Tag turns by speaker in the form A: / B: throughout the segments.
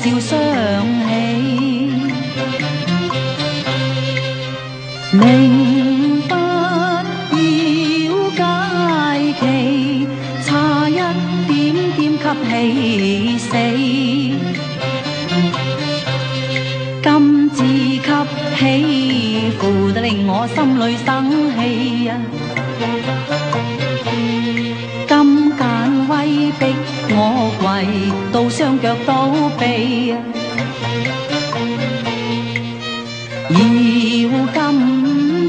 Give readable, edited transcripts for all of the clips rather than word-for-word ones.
A: 笑相喜，明不要解期，差一點點給氣死。今次給起負得令我心裏生氣啊！今間威逼我跪到雙腳倒地啊！要今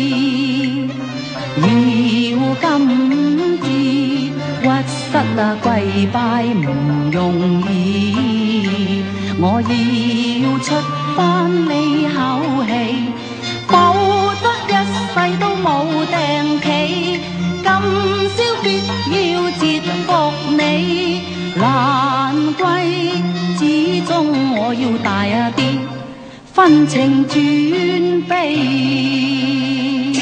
A: 次屈膝啊跪拜唔容易，我要出翻呢口氣，否則一世都冇定期。今宵必要折服你，難歸始終我要大啲，分情轉悲。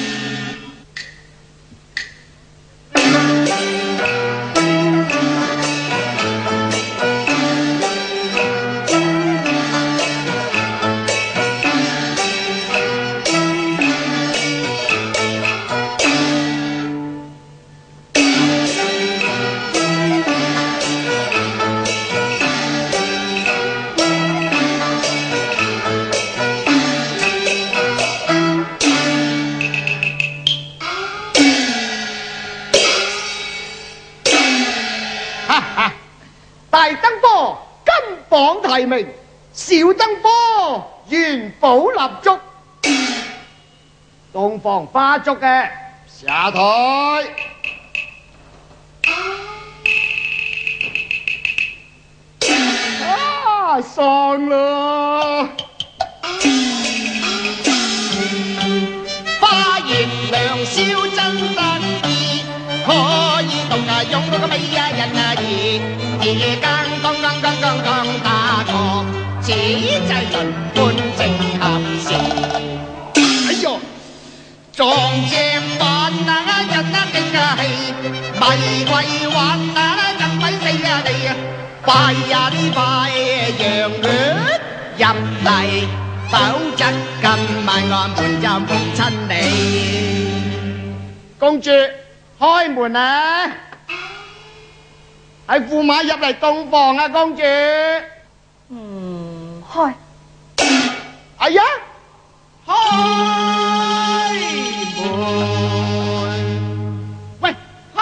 B: 大登科金榜題名，小登科元寶蠟燭，東方花燭嘅下台。啊，喪啦！
C: 花月亮燒真得意，可以動啊用到個美啊人啊夜更打錯，此際輪換正合時。
B: 哎呦，
C: 撞正玩啊人啊勁啊氣，迷鬼玩啊人咪死啊你啊！快呀啲快讓佢入嚟，否則今晚我們就唔親你。
B: 公主開門啊！係駙馬入嚟洞房啊，公主。
A: 開。
B: 哎呀，開門！喂，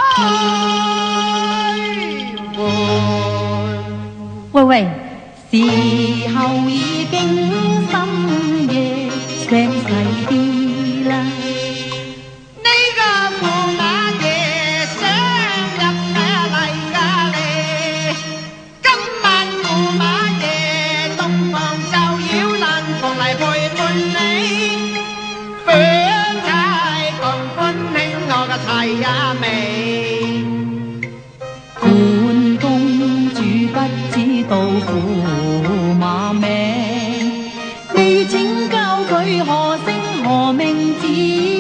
B: 開門！
A: 喂喂，時候已經深夜，醒細啲啦。
C: 係啊味，
A: 本公主不知道駙馬名，你請教佢何姓何名字？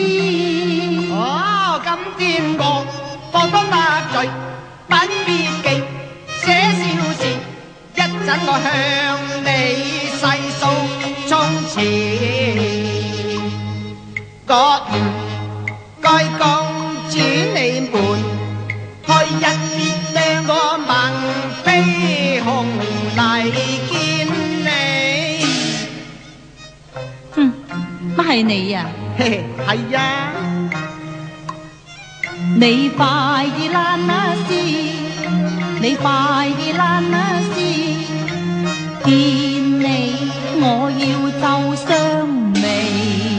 C: 哦，今天我放多得罪，品別記寫笑事，一陣我向你細數從前，我唔該講。主你們去一別兩個盟飛鴻嚟見你。
A: 乜係你啊？
C: 嘿，係呀。
A: 你快啲爛啊絲，你快啲爛啊絲，見你我要皺雙眉。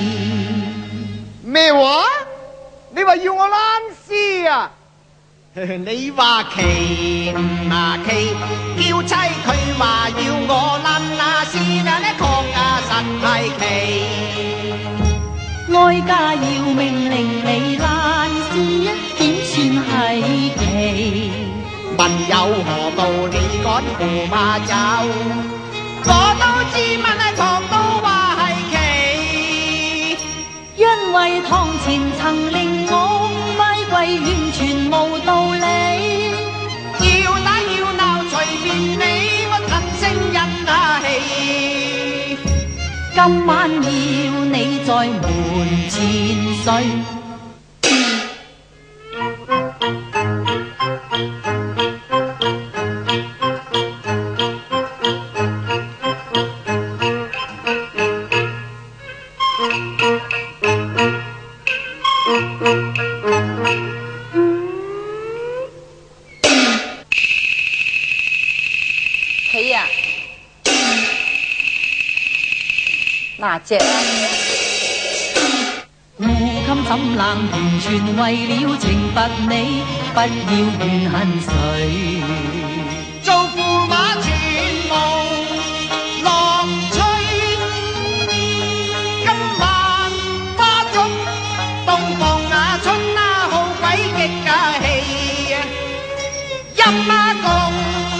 B: 咩話？你話要我躝屍啊？
C: 你話奇唔啊奇，叫妻佢話要我躝啊屍啦，呢確啊實係奇。
A: 哀家要命令你躝屍，點算係奇？
C: 問有何道理趕駙馬走？我都知問係唐都話係奇。
A: 因為堂前曾令我咪跪，完全無道理。
C: 要打要鬧隨便你，我陳勝人
A: 今晚要你在門前睡。
D: 起啊！哪隻啊？
A: 胡琴怎冷，完全為了懲罰你，不要怨恨誰。
C: 做驸馬全無樂趣，今晚花燭東放雅春啊，好鬼激架氣啊！陰啊公，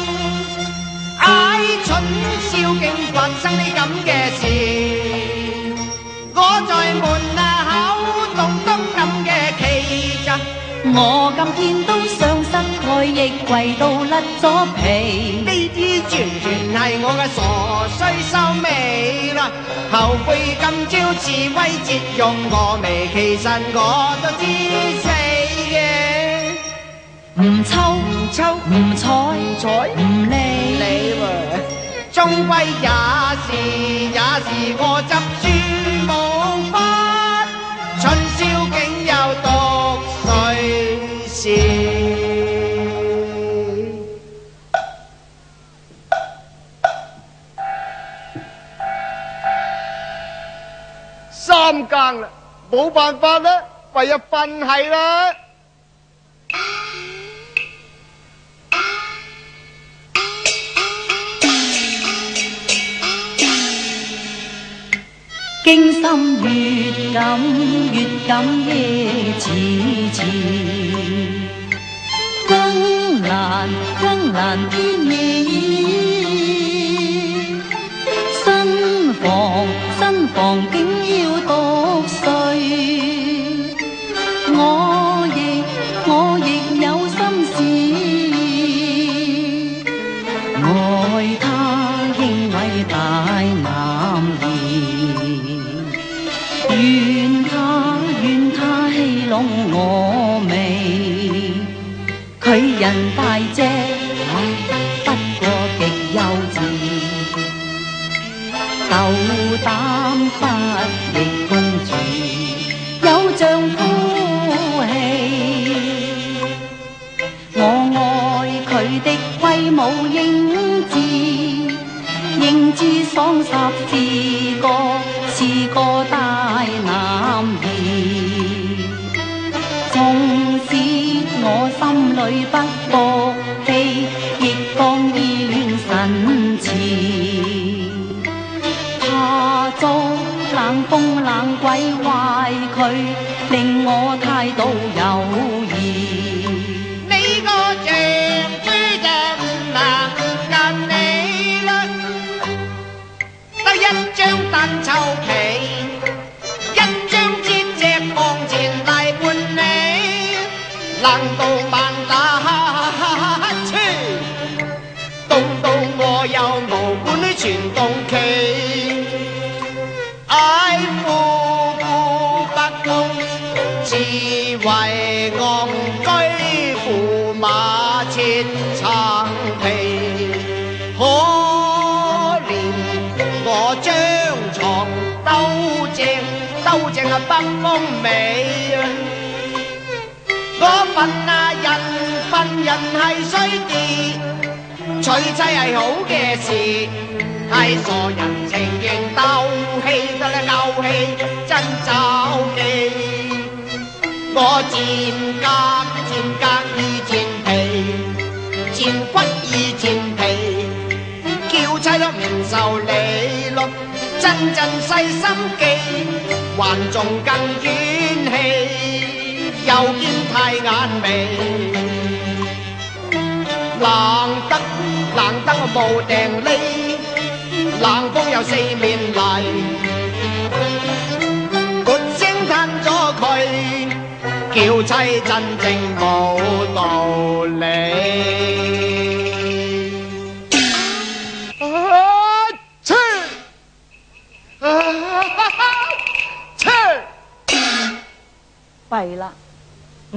C: 唉春宵竟發生啲咁嘅事，我在門啊口動東咁嘅旗咋。
A: 我今天都想失胎，亦跪到甩咗皮。
C: 呢啲全係我嘅傻衰收尾啦，後悔今朝示威節用我未，其實我都知死嘅。
A: 唔抽唔睬唔理，
C: 終歸也是我執輸冇法，春宵竟有毒誰事？
B: 三更啦，冇辦法啦，唯有瞓係啦。
A: 驚心越感夜遲遲，更難天夜雨，新房竟要獨睡，我亦有心事，愛他應偉大男兒。願他戲弄我味，佢人大隻，不過極幼稚，斗膽不亦公主，有丈夫氣。我愛佢的威武英姿，英姿爽霎是個大男兒，縱使我心裏不服氣，亦剛意戀神詞，怕遭冷風冷鬼壞佢，令我態度猶豫。
C: 你個丈夫就唔能跟你啦，得一張單臭皮，一張氈隻望前嚟伴你，冷到猛打乞嗤，凍到我有毛管啲全動期，唉夫婦不公，自為戇居驸馬切橙皮，可憐我張床兜正啊北風尾啊，我份人係衰啲，娶妻係好嘅事，係傻人情願鬥氣得啦鬥氣真走氣，我賤格意賤皮，賤骨意賤皮，叫妻都唔受理咯，真細心機，還仲更怨氣，又見太眼眉，冷得我冇定匿，冷風有四面嚟，撥聲嘆咗佢，叫妻真正冇道理。
B: 切！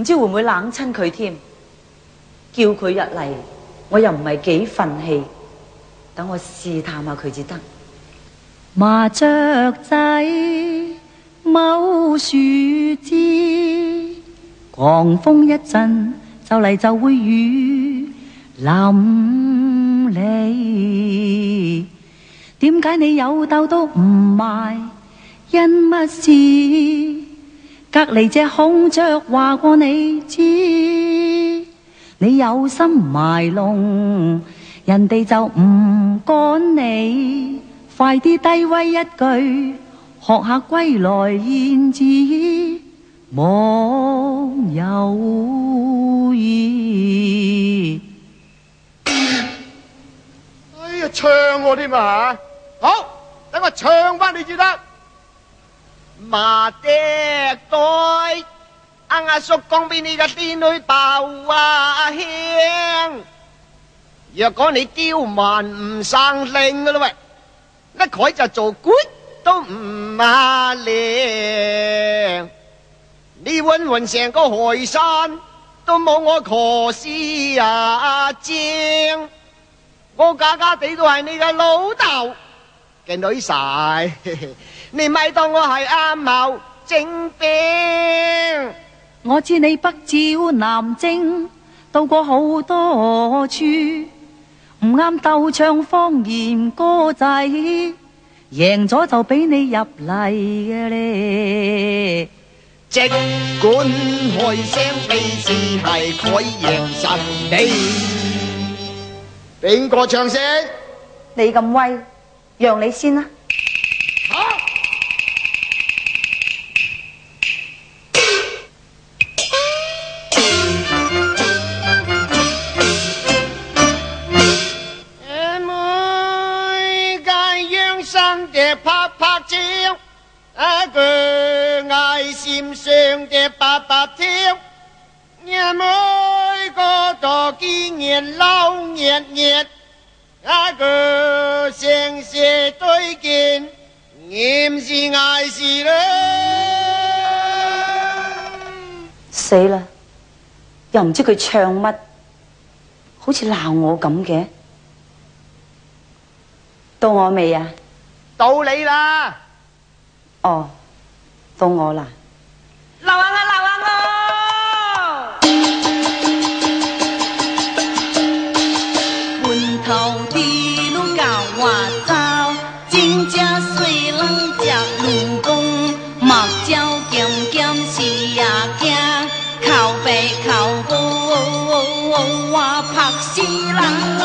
D: 唔知會唔會冷親佢添。叫佢入嚟，我又唔係幾憤氣，等我試探下佢至得。
A: 麻雀仔冇樹枝，狂風一陣就嚟就會雨淋你。點解你有竇都唔埋？因乜事？隔離隻孔雀話過你知，你有心埋弄，人哋就唔趕你。快啲低威一句，學下歸來燕子莫有意。
B: 哎呀，唱我添啊！好，等我唱翻你至得。
C: 麻笛袋，阿叔講俾你嘅癲女爆啊香。若果你刁蠻唔生性噶啦喂，一改就做官都唔靚。你搵匀成個海山都冇我何事啊正。我假假地都係你嘅老豆嘅女婿，你咪當我係阿茂正兵。
A: 我知你北照南征，到過好多處，唔啱鬥唱方言歌仔，贏咗就俾你入嚟嘅咧。
C: 即管開聲比試係佢贏實你。
B: 邊個唱先？
D: 你咁威，讓你先啦。
C: 妹介央生的拍拍照，一個愛心上的白白跳。妹個多幾年老熱熱，一個成社對見，嚴是嗌事啦。
D: 死啦！又唔知佢唱乜，好似鬧我咁嘅。到我未啊？
C: 到你啦！
D: 哦，到我啦！
C: 鬧下我，鬧下我！
A: 半頭地路教我走，真正水人食路公，目睭咸咸是呀驚，靠背靠步我拍死人。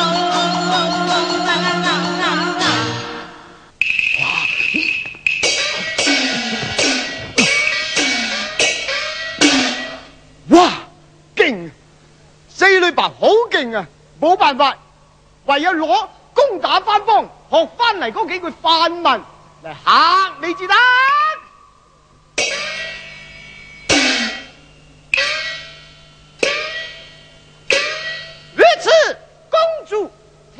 B: 哇，勁！四女白好勁啊，冇辦法，唯有攞攻打番邦學翻嚟嗰幾句範文嚟嚇你至得。如此，公主聽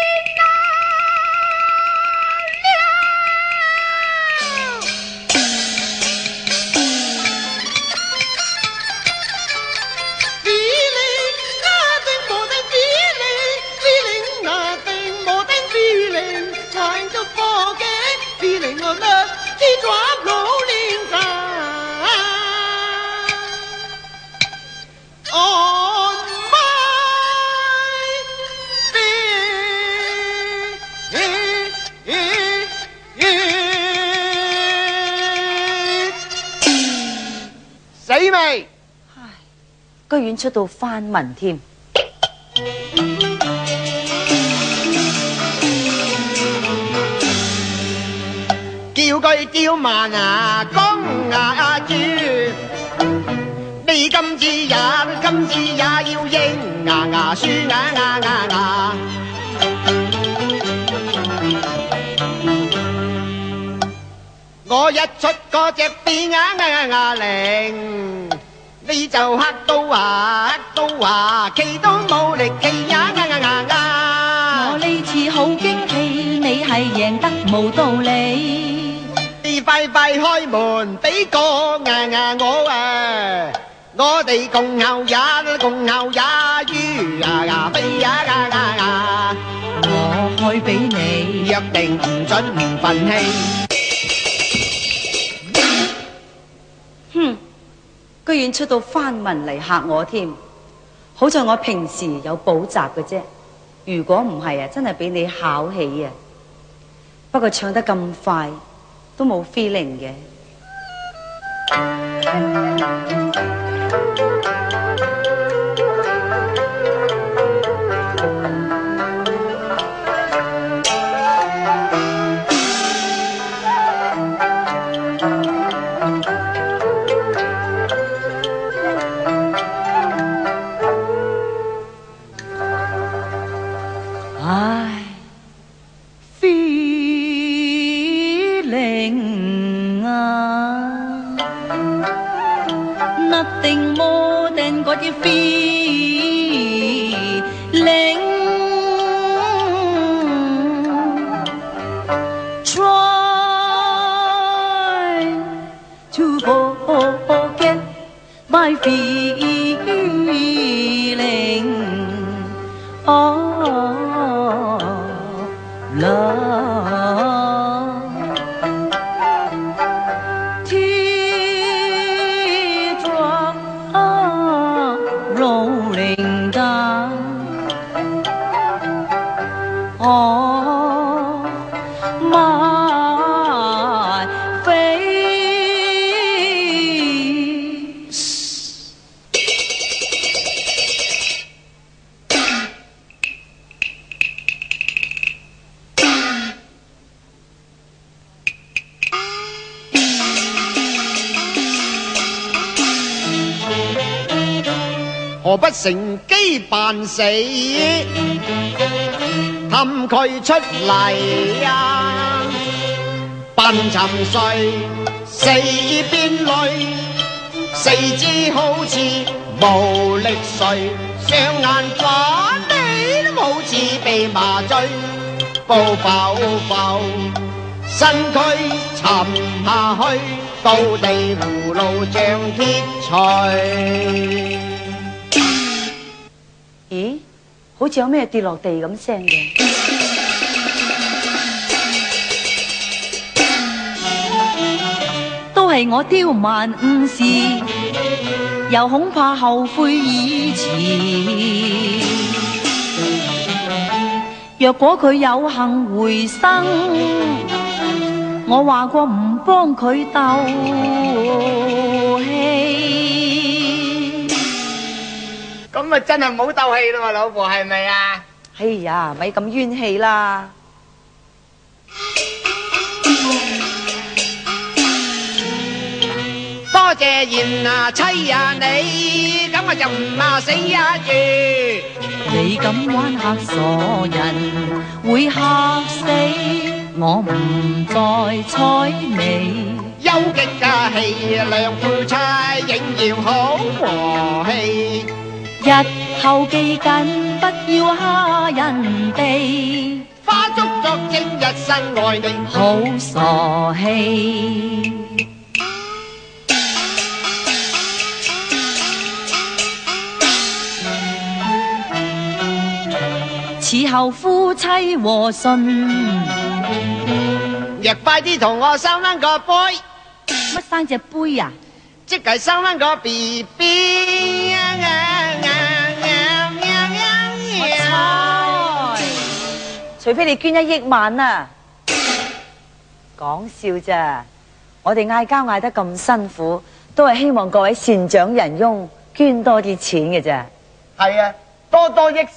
B: 死未？
D: 唉，居然出到番文添。
C: 叫句刁蠻啊，公啊住，你今次也要應輸我一出嗰隻變靈，你就嚇到企都冇力企
A: 我呢次好驚喜，你係贏得冇道理。
C: 你快快開門俾個我啊！ 我哋共咬也共咬也於呀飛呀
A: 我開俾你，
C: 約定唔准唔忿氣。
D: 哼，居然出到番文嚟嚇我添。好在我平時有補習嘅啫，如果唔係啊，真係俾你考起啊！不過唱得咁快，都冇 feeling 嘅。
A: 唉 feeling 啊 ，nothing more than 嗰啲 feeling。Try to forget my feeling. Oh, love, teardrop rolling down. Oh, my face.
C: 何不乘機扮死，氹佢出嚟啊！扮沉睡，四邊淚，四肢好似無力睡，雙眼反你都好似被麻醉，步浮浮，身軀沉下去，到地葫蘆像鐵錘。
D: 咦，好似有咩跌落地咁聲嘅。
A: 都係我刁蠻誤事，又恐怕後悔已遲。若果佢有幸回生，我話過唔幫佢鬥氣。
B: 咁咪真係冇鬥氣啦嘛，老婆係咪啊？
D: 哎呀，咪咁冤氣啦！
C: 多謝賢啊妻啊你，咁我就唔罵死呀住。
A: 你咁玩嚇傻人，會嚇死我，唔再睬你。
C: 休極嘅氣兩夫妻仍要好和氣。
A: 日後記緊，不要蝦人哋，
C: 花燭作正日新愛你，
A: 好傻氣。此後夫妻和順，
C: 亦快啲同我生返個杯，
A: 乜生隻杯啊？
C: 即係生返個 BB。
D: 除非你捐1億萬啊！講笑咋？我哋嗌交嗌得咁辛苦，都係希望各位善長仁翁捐多啲錢嘅咋。
B: 係啊，多多益